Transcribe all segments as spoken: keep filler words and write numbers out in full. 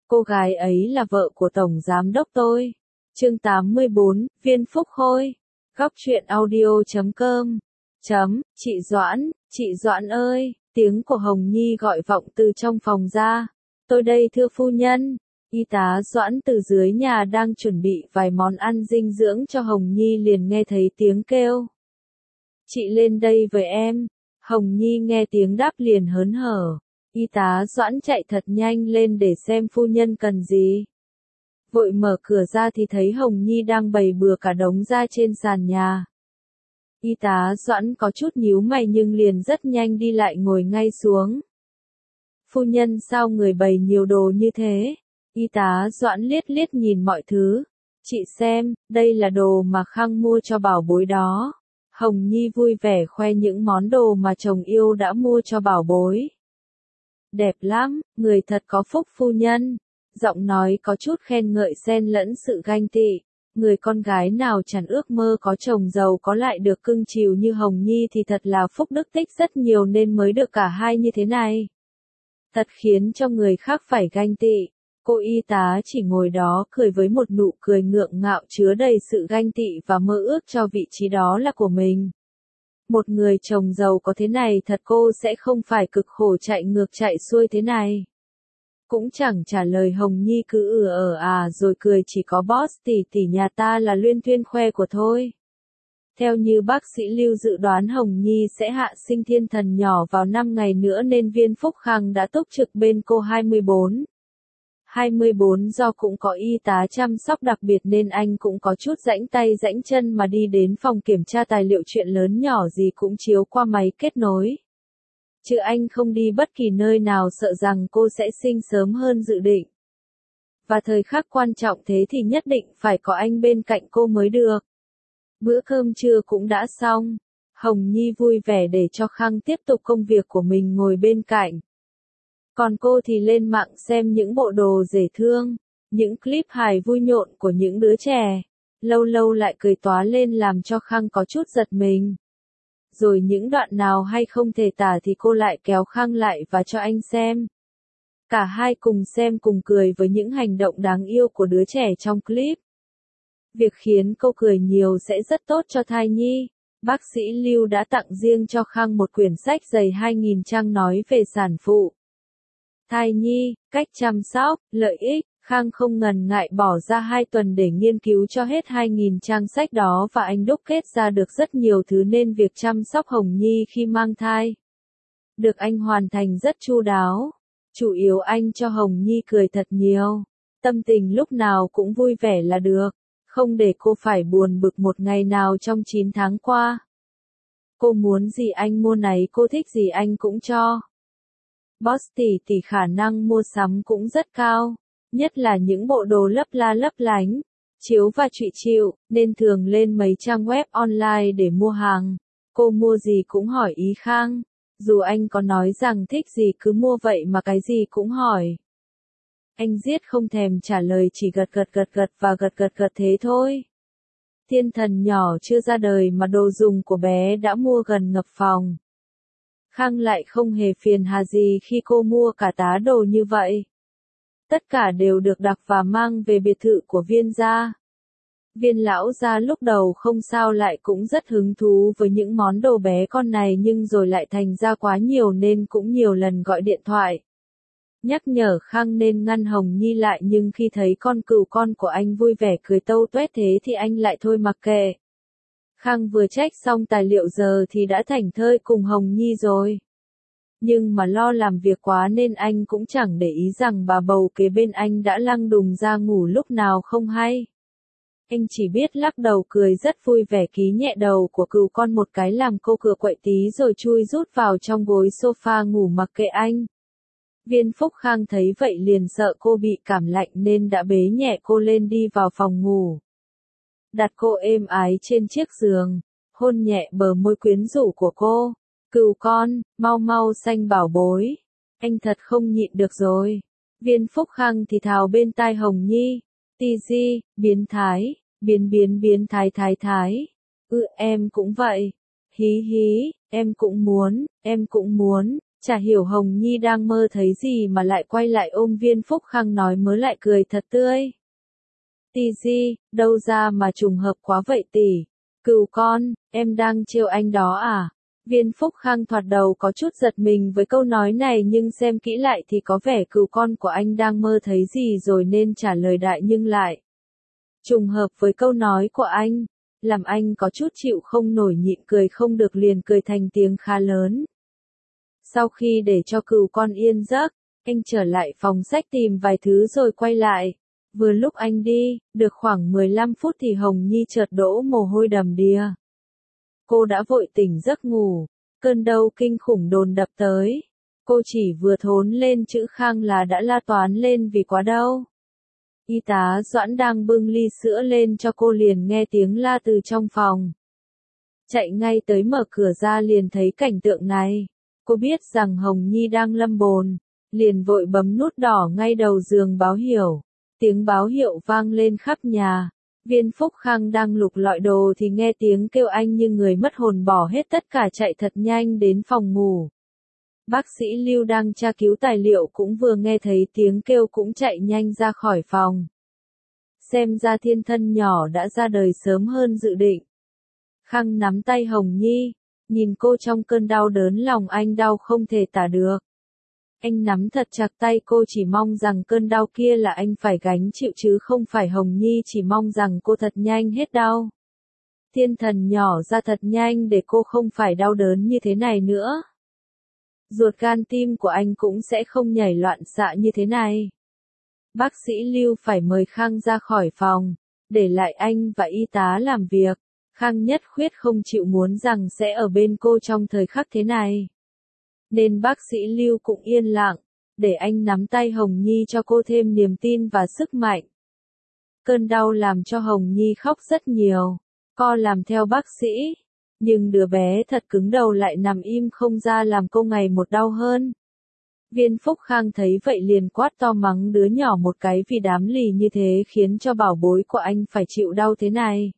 Cô gái ấy là vợ của Tổng Giám đốc tôi. Chương tám mươi bốn, Viên Phúc Khôi. Góc truyện audio chấm com. Chấm, chị Doãn, chị Doãn ơi, tiếng của Hồng Nhi gọi vọng từ trong phòng ra. Tôi đây thưa phu nhân. Y tá Doãn từ dưới nhà đang chuẩn bị vài món ăn dinh dưỡng cho Hồng Nhi liền nghe thấy tiếng kêu. Chị lên đây với em. Hồng Nhi nghe tiếng đáp liền hớn hở. Y tá Doãn chạy thật nhanh lên để xem phu nhân cần gì. Vội mở cửa ra thì thấy Hồng Nhi đang bày bừa cả đống ra trên sàn nhà. Y tá Doãn có chút nhíu mày nhưng liền rất nhanh đi lại ngồi ngay xuống. Phu nhân sao người bày nhiều đồ như thế? Y tá Doãn liếc liếc nhìn mọi thứ. Chị xem, đây là đồ mà Khang mua cho bảo bối đó. Hồng Nhi vui vẻ khoe những món đồ mà chồng yêu đã mua cho bảo bối. Đẹp lắm, người thật có phúc phu nhân. Giọng nói có chút khen ngợi xen lẫn sự ganh tị. Người con gái nào chẳng ước mơ có chồng giàu có lại được cưng chiều như Hồng Nhi thì thật là phúc đức tích rất nhiều nên mới được cả hai như thế này. Thật khiến cho người khác phải ganh tị. Cô y tá chỉ ngồi đó cười với một nụ cười ngượng ngạo chứa đầy sự ganh tị và mơ ước cho vị trí đó là của mình. Một người chồng giàu có thế này thật cô sẽ không phải cực khổ chạy ngược chạy xuôi thế này. Cũng chẳng trả lời Hồng Nhi cứ ừ ở à rồi cười chỉ có boss tỷ tỷ nhà ta là luyên thuyên khoe của thôi. Theo như bác sĩ Lưu dự đoán Hồng Nhi sẽ hạ sinh thiên thần nhỏ vào năm ngày nữa nên Viên Phúc Khang đã túc trực bên cô hai mươi bốn. hai mươi bốn do cũng có y tá chăm sóc đặc biệt nên anh cũng có chút rãnh tay rãnh chân mà đi đến phòng kiểm tra tài liệu chuyện lớn nhỏ gì cũng chiếu qua máy kết nối. Chứ anh không đi bất kỳ nơi nào sợ rằng cô sẽ sinh sớm hơn dự định. Và thời khắc quan trọng thế thì nhất định phải có anh bên cạnh cô mới được. Bữa cơm trưa cũng đã xong. Hồng Nhi vui vẻ để cho Khang tiếp tục công việc của mình ngồi bên cạnh. Còn cô thì lên mạng xem những bộ đồ dễ thương, những clip hài vui nhộn của những đứa trẻ. Lâu lâu lại cười toá lên làm cho Khang có chút giật mình. Rồi những đoạn nào hay không thể tả thì cô lại kéo Khang lại và cho anh xem. Cả hai cùng xem cùng cười với những hành động đáng yêu của đứa trẻ trong clip. Việc khiến cô cười nhiều sẽ rất tốt cho thai nhi. Bác sĩ Lưu đã tặng riêng cho Khang một quyển sách dày hai nghìn trang nói về sản phụ. Thai nhi, cách chăm sóc, lợi ích. Khang không ngần ngại bỏ ra hai tuần để nghiên cứu cho hết hai nghìn trang sách đó và anh đúc kết ra được rất nhiều thứ nên việc chăm sóc Hồng Nhi khi mang thai được anh hoàn thành rất chu đáo. Chủ yếu anh cho Hồng Nhi cười thật nhiều. Tâm tình lúc nào cũng vui vẻ là được. Không để cô phải buồn bực một ngày nào trong chín tháng qua. Cô muốn gì anh mua nấy, cô thích gì anh cũng cho. Boss tỷ tỷ khả năng mua sắm cũng rất cao. Nhất là những bộ đồ lấp la lấp lánh, chiếu và trụy chịu, nên thường lên mấy trang web online để mua hàng. Cô mua gì cũng hỏi ý Khang. Dù anh có nói rằng thích gì cứ mua vậy mà cái gì cũng hỏi. Anh giết không thèm trả lời chỉ gật gật gật gật và gật gật gật thế thôi. Thiên thần nhỏ chưa ra đời mà đồ dùng của bé đã mua gần ngập phòng. Khang lại không hề phiền hà gì khi cô mua cả tá đồ như vậy. Tất cả đều được đặt và mang về biệt thự của Viên gia. Viên lão gia lúc đầu không sao lại cũng rất hứng thú với những món đồ bé con này nhưng rồi lại thành ra quá nhiều nên cũng nhiều lần gọi điện thoại. Nhắc nhở Khang nên ngăn Hồng Nhi lại nhưng khi thấy con cừu con của anh vui vẻ cười tâu tuét thế thì anh lại thôi mặc kệ. Khang vừa check xong tài liệu giờ thì đã thảnh thơi cùng Hồng Nhi rồi. Nhưng mà lo làm việc quá nên anh cũng chẳng để ý rằng bà bầu kế bên anh đã lăng đùng ra ngủ lúc nào không hay. Anh chỉ biết lắc đầu cười rất vui vẻ ký nhẹ đầu của cừu con một cái làm cô cửa quậy tí rồi chui rút vào trong gối sofa ngủ mặc kệ anh. Viên Phúc Khang thấy vậy liền sợ cô bị cảm lạnh nên đã bế nhẹ cô lên đi vào phòng ngủ. Đặt cô êm ái trên chiếc giường, hôn nhẹ bờ môi quyến rũ của cô. Cừu con, mau mau xanh bảo bối. Anh thật không nhịn được rồi. Viên Phúc Khang thì thào bên tai Hồng Nhi. Ti di, biến thái, biến biến biến thái thái thái. Ừ em cũng vậy. Hí hí, em cũng muốn, em cũng muốn. Chả hiểu Hồng Nhi đang mơ thấy gì mà lại quay lại ôm Viên Phúc Khang nói mớ lại cười thật tươi. Tì di, đâu ra mà trùng hợp quá vậy tỷ. Cừu con, em đang trêu anh đó à? Viên Phúc Khang thoạt đầu có chút giật mình với câu nói này nhưng xem kỹ lại thì có vẻ cừu con của anh đang mơ thấy gì rồi nên trả lời đại nhưng lại. Trùng hợp với câu nói của anh, làm anh có chút chịu không nổi nhịn cười không được liền cười thành tiếng khá lớn. Sau khi để cho cừu con yên giấc, anh trở lại phòng sách tìm vài thứ rồi quay lại. Vừa lúc anh đi, được khoảng mười lăm phút thì Hồng Nhi chợt đổ mồ hôi đầm đìa. Cô đã vội tỉnh giấc ngủ, cơn đau kinh khủng đồn đập tới. Cô chỉ vừa thốn lên chữ Khang là đã la toán lên vì quá đau. Y tá Doãn đang bưng ly sữa lên cho cô liền nghe tiếng la từ trong phòng. Chạy ngay tới mở cửa ra liền thấy cảnh tượng này. Cô biết rằng Hồng Nhi đang lâm bồn, liền vội bấm nút đỏ ngay đầu giường báo hiệu. Tiếng báo hiệu vang lên khắp nhà. Viên Phúc Khang đang lục lọi đồ thì nghe tiếng kêu anh như người mất hồn bỏ hết tất cả chạy thật nhanh đến phòng ngủ. Bác sĩ Lưu đang tra cứu tài liệu cũng vừa nghe thấy tiếng kêu cũng chạy nhanh ra khỏi phòng. Xem ra thiên thân nhỏ đã ra đời sớm hơn dự định. Khang nắm tay Hồng Nhi, nhìn cô trong cơn đau đớn lòng anh đau không thể tả được. Anh nắm thật chặt tay cô chỉ mong rằng cơn đau kia là anh phải gánh chịu chứ không phải Hồng Nhi chỉ mong rằng cô thật nhanh hết đau. Thiên thần nhỏ ra thật nhanh để cô không phải đau đớn như thế này nữa. Ruột gan tim của anh cũng sẽ không nhảy loạn xạ như thế này. Bác sĩ Lưu phải mời Khang ra khỏi phòng, để lại anh và y tá làm việc. Khang nhất quyết không chịu muốn rằng sẽ ở bên cô trong thời khắc thế này. Nên bác sĩ Lưu cũng yên lặng, để anh nắm tay Hồng Nhi cho cô thêm niềm tin và sức mạnh. Cơn đau làm cho Hồng Nhi khóc rất nhiều, co làm theo bác sĩ. Nhưng đứa bé thật cứng đầu lại nằm im không ra làm cô ngày một đau hơn. Viên Phúc Khang thấy vậy liền quát to mắng đứa nhỏ một cái vì đám lì như thế khiến cho bảo bối của anh phải chịu đau thế này.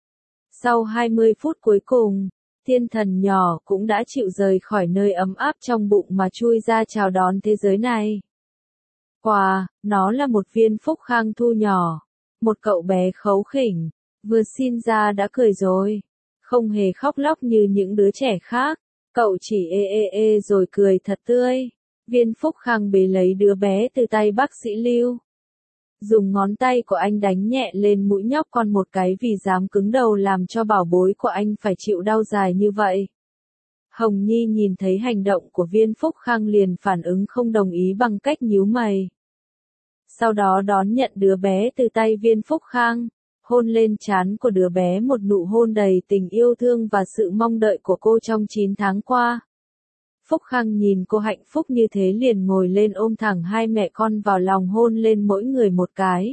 Sau hai mươi phút cuối cùng, thiên thần nhỏ cũng đã chịu rời khỏi nơi ấm áp trong bụng mà chui ra chào đón thế giới này. Quà, nó là một viên Phúc Khang thu nhỏ, một cậu bé khấu khỉnh, vừa sinh ra đã cười rồi, không hề khóc lóc như những đứa trẻ khác, cậu chỉ ê ê ê rồi cười thật tươi. Viên Phúc Khang bế lấy đứa bé từ tay bác sĩ Lưu. Dùng ngón tay của anh đánh nhẹ lên mũi nhóc con một cái vì dám cứng đầu làm cho bảo bối của anh phải chịu đau dài như vậy. Hồng Nhi nhìn thấy hành động của Viên Phúc Khang liền phản ứng không đồng ý bằng cách nhíu mày. Sau đó đón nhận đứa bé từ tay Viên Phúc Khang, hôn lên trán của đứa bé một nụ hôn đầy tình yêu thương và sự mong đợi của cô trong chín tháng qua. Phúc Khang nhìn cô hạnh phúc như thế liền ngồi lên ôm thẳng hai mẹ con vào lòng hôn lên mỗi người một cái.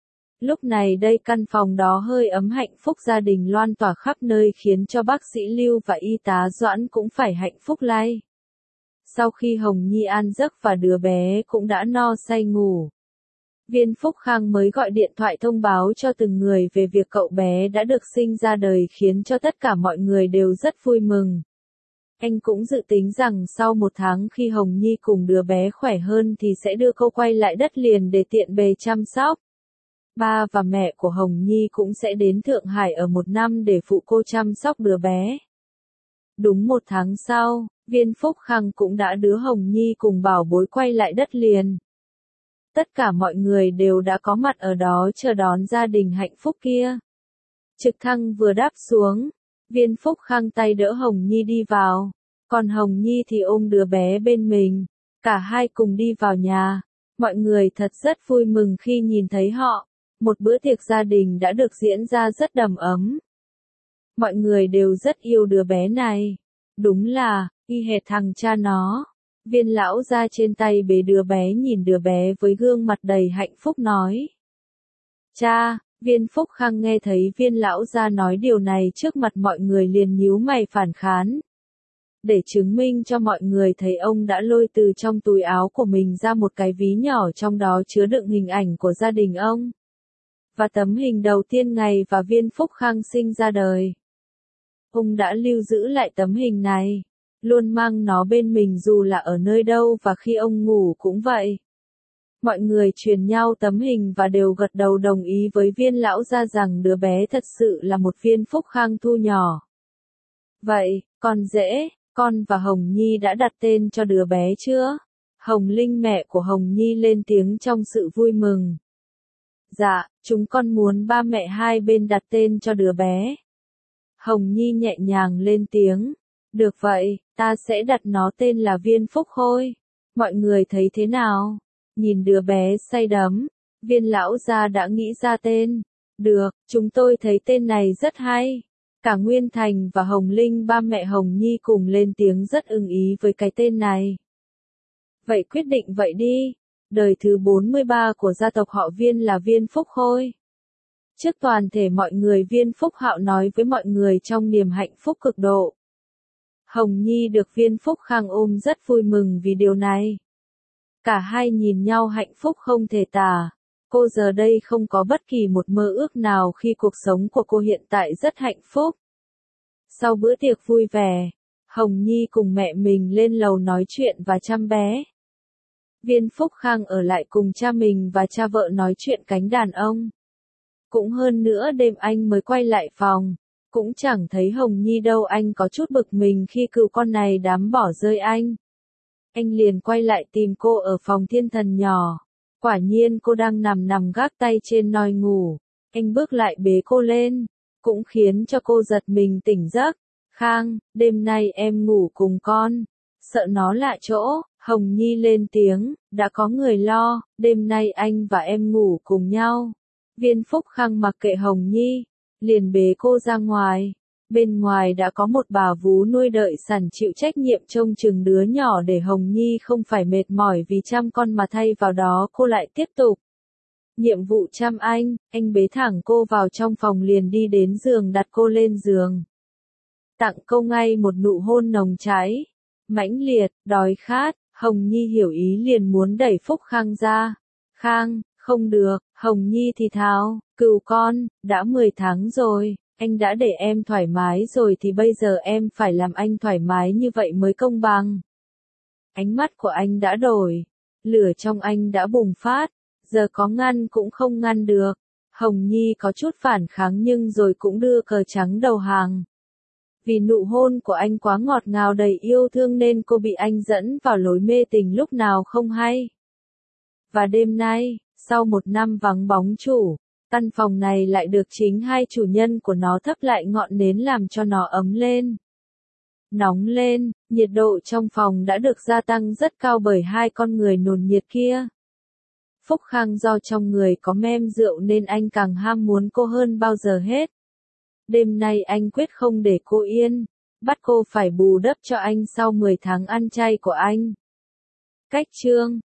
Lúc này đây căn phòng đó hơi ấm hạnh phúc gia đình loan tỏa khắp nơi khiến cho bác sĩ Lưu và y tá Doãn cũng phải hạnh phúc lay. Sau khi Hồng Nhi an giấc và đứa bé cũng đã no say ngủ, Viên Phúc Khang mới gọi điện thoại thông báo cho từng người về việc cậu bé đã được sinh ra đời khiến cho tất cả mọi người đều rất vui mừng. Anh cũng dự tính rằng sau một tháng khi Hồng Nhi cùng đứa bé khỏe hơn thì sẽ đưa cô quay lại đất liền để tiện bề chăm sóc. Ba và mẹ của Hồng Nhi cũng sẽ đến Thượng Hải ở một năm để phụ cô chăm sóc đứa bé. Đúng một tháng sau, Viên Phúc Khang cũng đã đưa Hồng Nhi cùng bảo bối quay lại đất liền. Tất cả mọi người đều đã có mặt ở đó chờ đón gia đình hạnh phúc kia. Trực thăng vừa đáp xuống, Viên Phúc Khang tay đỡ Hồng Nhi đi vào, còn Hồng Nhi thì ôm đứa bé bên mình. Cả hai cùng đi vào nhà. Mọi người thật rất vui mừng khi nhìn thấy họ. Một bữa tiệc gia đình đã được diễn ra rất đầm ấm. Mọi người đều rất yêu đứa bé này. Đúng là, y hệt thằng cha nó. Viên lão ra trên tay bế đứa bé nhìn đứa bé với gương mặt đầy hạnh phúc nói. Cha, Viên Phúc Khang nghe thấy viên lão ra nói điều này trước mặt mọi người liền nhíu mày phản kháng. Để chứng minh cho mọi người thấy ông đã lôi từ trong túi áo của mình ra một cái ví nhỏ trong đó chứa đựng hình ảnh của gia đình ông. Và tấm hình đầu tiên ngày và Viên Phúc Khang sinh ra đời. Ông đã lưu giữ lại tấm hình này. luôn mang nó bên mình dù là ở nơi đâu và khi ông ngủ cũng vậy. Mọi người truyền nhau tấm hình và đều gật đầu đồng ý với Viên lão gia rằng đứa bé thật sự là một viên phúc khang thu nhỏ. Vậy, con dễ, con và Hồng Nhi đã đặt tên cho đứa bé chưa? Hồng Linh mẹ của Hồng Nhi lên tiếng trong sự vui mừng. Dạ, chúng con muốn ba mẹ hai bên đặt tên cho đứa bé. Hồng Nhi nhẹ nhàng lên tiếng. Được vậy, ta sẽ đặt nó tên là Viên Phúc Khôi. Mọi người thấy thế nào? Nhìn đứa bé say đắm, Viên lão gia đã nghĩ ra tên. Được, chúng tôi thấy tên này rất hay. Cả Nguyên Thành và Hồng Linh ba mẹ Hồng Nhi cùng lên tiếng rất ưng ý với cái tên này. Vậy quyết định vậy đi. Đời thứ bốn mươi ba của gia tộc họ Viên là Viên Phúc Khôi. Trước toàn thể mọi người, Viên Phúc Hạo nói với mọi người trong niềm hạnh phúc cực độ. Hồng Nhi được Viên Phúc Khang ôm rất vui mừng vì điều này. Cả hai nhìn nhau hạnh phúc không thể tả. Cô giờ đây không có bất kỳ một mơ ước nào khi cuộc sống của cô hiện tại rất hạnh phúc. Sau bữa tiệc vui vẻ, Hồng Nhi cùng mẹ mình lên lầu nói chuyện và chăm bé. Viên Phúc Khang ở lại cùng cha mình và cha vợ nói chuyện cánh đàn ông. Cũng hơn nữa đêm anh mới quay lại phòng. Cũng chẳng thấy Hồng Nhi đâu, anh có chút bực mình khi cừu con này dám bỏ rơi anh. Anh liền quay lại tìm cô ở phòng thiên thần nhỏ. Quả nhiên cô đang nằm nằm gác tay trên nôi ngủ. Anh bước lại bế cô lên, cũng khiến cho cô giật mình tỉnh giấc. Khang, đêm nay em ngủ cùng con. Sợ nó lạ chỗ, Hồng Nhi lên tiếng, đã có người lo, đêm nay anh và em ngủ cùng nhau. Viên Phúc Khang mặc kệ Hồng Nhi, liền bế cô ra ngoài. Bên ngoài đã có một bà vú nuôi đợi sẵn chịu trách nhiệm trông chừng đứa nhỏ để Hồng Nhi không phải mệt mỏi vì chăm con mà thay vào đó cô lại tiếp tục nhiệm vụ chăm anh. Anh bế thẳng cô vào trong phòng liền đi đến giường đặt cô lên giường. Tặng cô ngay một nụ hôn nồng cháy, mãnh liệt, đói khát. Hồng Nhi hiểu ý liền muốn đẩy Phúc Khang ra. Khang, không được. Hồng Nhi thì thào, cừu con, đã mười tháng rồi. Anh đã để em thoải mái rồi thì bây giờ em phải làm anh thoải mái như vậy mới công bằng. Ánh mắt của anh đã đổi. Lửa trong anh đã bùng phát. Giờ có ngăn cũng không ngăn được. Hồng Nhi có chút phản kháng nhưng rồi cũng đưa cờ trắng đầu hàng. Vì nụ hôn của anh quá ngọt ngào đầy yêu thương nên cô bị anh dẫn vào lối mê tình lúc nào không hay. Và đêm nay, sau một năm vắng bóng chủ, căn phòng này lại được chính hai chủ nhân của nó thắp lại ngọn nến làm cho nó ấm lên. Nóng lên, nhiệt độ trong phòng đã được gia tăng rất cao bởi hai con người nồn nhiệt kia. Phúc Khang do trong người có mem rượu nên anh càng ham muốn cô hơn bao giờ hết. Đêm nay anh quyết không để cô yên, bắt cô phải bù đắp cho anh sau mười tháng ăn chay của anh. Cách chương